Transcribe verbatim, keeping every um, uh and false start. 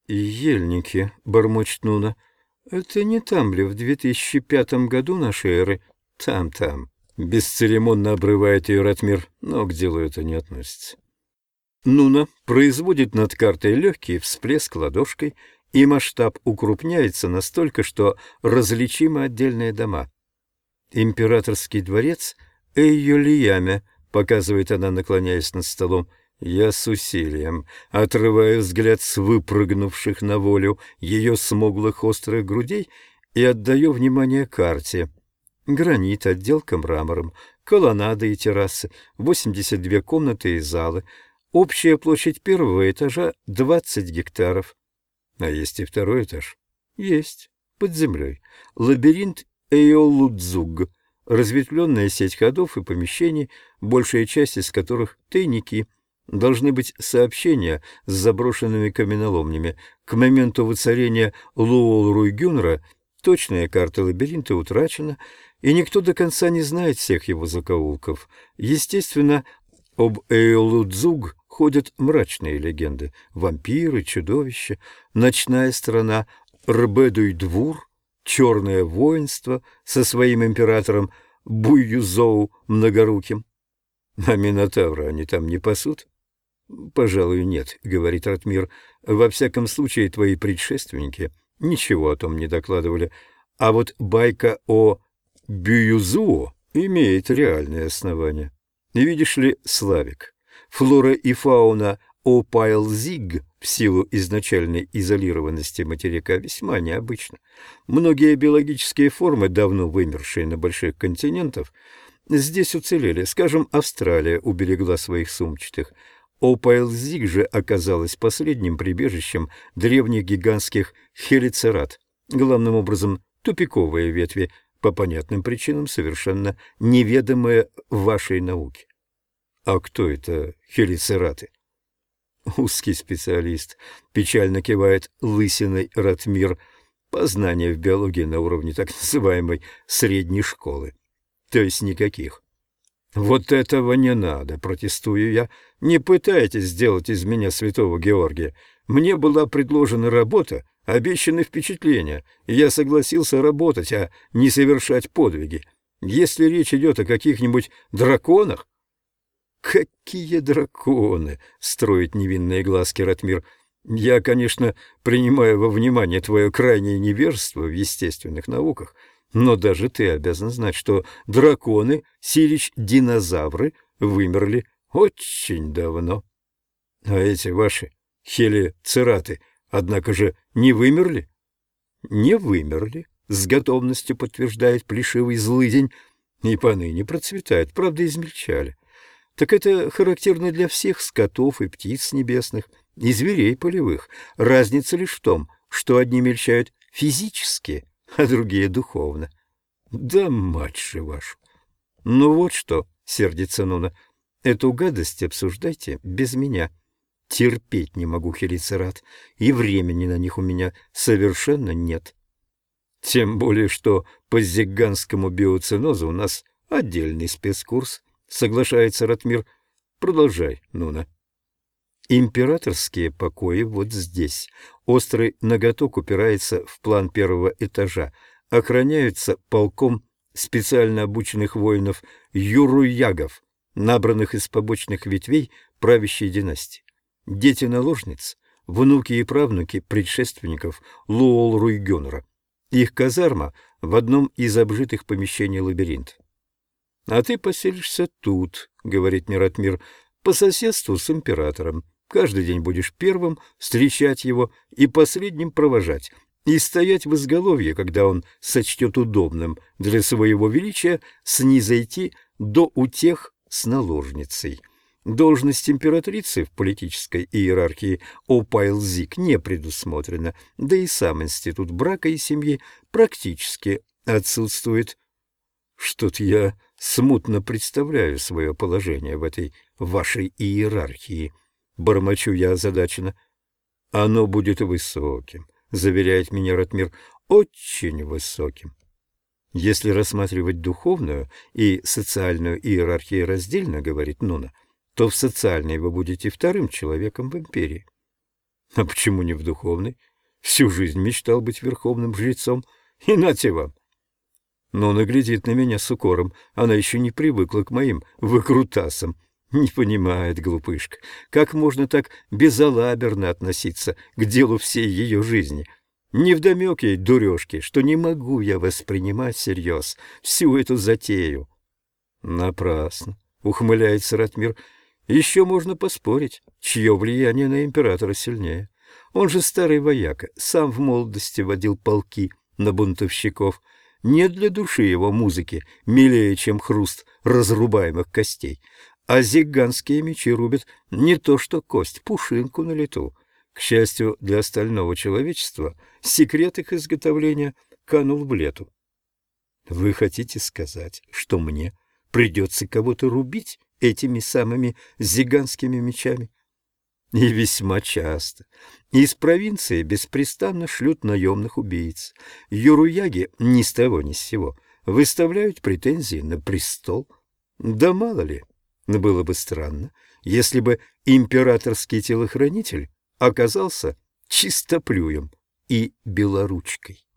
Ельники, — бормочет Нуна. Это не там ли в две тысячи пятом году нашей эры? Там-там. Бесцеремонно обрывает ее Ратмир, но к делу это не относится. Нуна производит над картой легкий всплеск ладошкой, и масштаб укрупняется настолько, что различимы отдельные дома. Императорский дворец Эйолияме, показывает она, наклоняясь над столом. Я с усилием отрываю взгляд с выпрыгнувших на волю ее смуглых острых грудей и отдаю внимание карте. Гранит, отделка мрамором, колоннады и террасы, восемьдесят две комнаты и залы. Общая площадь первого этажа — двадцать гектаров. А есть и второй этаж? Есть, под землей. Лабиринт Эйолудзуг, разветвленная сеть ходов и помещений, большая часть из которых — тайники. Должны быть сообщения с заброшенными каменоломнями. К моменту воцарения Луол-Руйгюнра точная карта лабиринта утрачена, и никто до конца не знает всех его закоулков. Естественно, об Эйолудзуг ходят мрачные легенды. Вампиры, чудовища, ночная страна Рбедуй-Двур, черное воинство со своим императором Буйюзоу Многоруким. А Минотавра они там не пасут? Пожалуй, нет, — говорит Ратмир. Во всяком случае, твои предшественники ничего о том не докладывали. А вот байка о Бююзуо имеет реальное основание. Видишь ли, Славик, флора и фауна Опайлзиг в силу изначальной изолированности материка весьма необычна. Многие биологические формы, давно вымершие на больших континентах, здесь уцелели. Скажем, Австралия уберегла своих сумчатых. Опайлзиг же оказалась последним прибежищем древних гигантских хелицерат, главным образом тупиковые ветви, по понятным причинам совершенно неведомые вашей науке. А кто это хелицераты? Узкий специалист, печально кивает лысиной Ратмир. Познания в биологии на уровне так называемой средней школы. То есть никаких. Вот этого не надо, протестую я. Не пытайтесь сделать из меня святого Георгия. Мне была предложена работа, обещаны впечатления, и я согласился работать, а не совершать подвиги. Если речь идет о каких-нибудь драконах... Какие драконы! — строит невинные глазки Ратмир. Я, конечно, принимаю во внимание твое крайнее невежество в естественных науках, но даже ты обязан знать, что драконы, сирич динозавры, вымерли очень давно. А эти ваши хелицераты, однако же, не вымерли? Не вымерли, с готовностью подтверждает плешивый злыдень, и поныне процветают, правда, измельчали. Так это характерно для всех скотов и птиц небесных, и зверей полевых. Разница лишь в том, что одни мельчают физически, а другие духовно. Да мать же вашу! Ну вот что, — сердится Нуна, — эту гадость обсуждайте без меня. Терпеть не могу хелицерат, и времени на них у меня совершенно нет. Тем более, что по зигганскому биоценозу у нас отдельный спецкурс, — соглашается Ратмир. Продолжай, Нуна. Императорские покои вот здесь. Острый ноготок упирается в план первого этажа. Охраняются полком специально обученных воинов юруягов, набранных из побочных ветвей правящей династии. Дети наложниц, внуки и правнуки предшественников Луол-Руйгюнра. Их казарма в одном из обжитых помещений лабиринта. — А ты поселишься тут, — говорит мне Ратмир, — по соседству с императором. Каждый день будешь первым встречать его и последним провожать, и стоять в изголовье, когда он сочтет удобным для своего величия снизойти до утех с наложницей. Должность императрицы в политической иерархии Опайлзиг не предусмотрена, да и сам институт брака и семьи практически отсутствует. Что-то я смутно представляю свое положение в этой вашей иерархии. Бормочу я озадаченно. Оно будет высоким, заверяет меня Ратмир, очень высоким. Если рассматривать духовную и социальную иерархию раздельно, говорит Нуна, то в социальной вы будете вторым человеком в империи. А почему не в духовной? Всю жизнь мечтал быть верховным жрецом. И нате вам. Но она глядит на меня с укором. Она еще не привыкла к моим выкрутасам. Не понимает, глупышка, как можно так безалаберно относиться к делу всей ее жизни. Невдомек ей, дурежке, что не могу я воспринимать всерьез всю эту затею. Напрасно, ухмыляется Ратмир. Еще можно поспорить, чье влияние на императора сильнее. Он же старый вояка, сам в молодости водил полки на бунтовщиков. Нет для души его музыки милее, чем хруст разрубаемых костей. А зиганские мечи рубят не то что кость, пушинку на лету. К счастью для остального человечества, секрет их изготовления канул в лету. Вы хотите сказать, что мне придется кого-то рубить этими самыми зиганскими мечами? И весьма часто. Из провинции беспрестанно шлют наемных убийц. Юруяги ни с того ни с сего выставляют претензии на престол. Да мало ли, было бы странно, если бы императорский телохранитель оказался чистоплюем и белоручкой.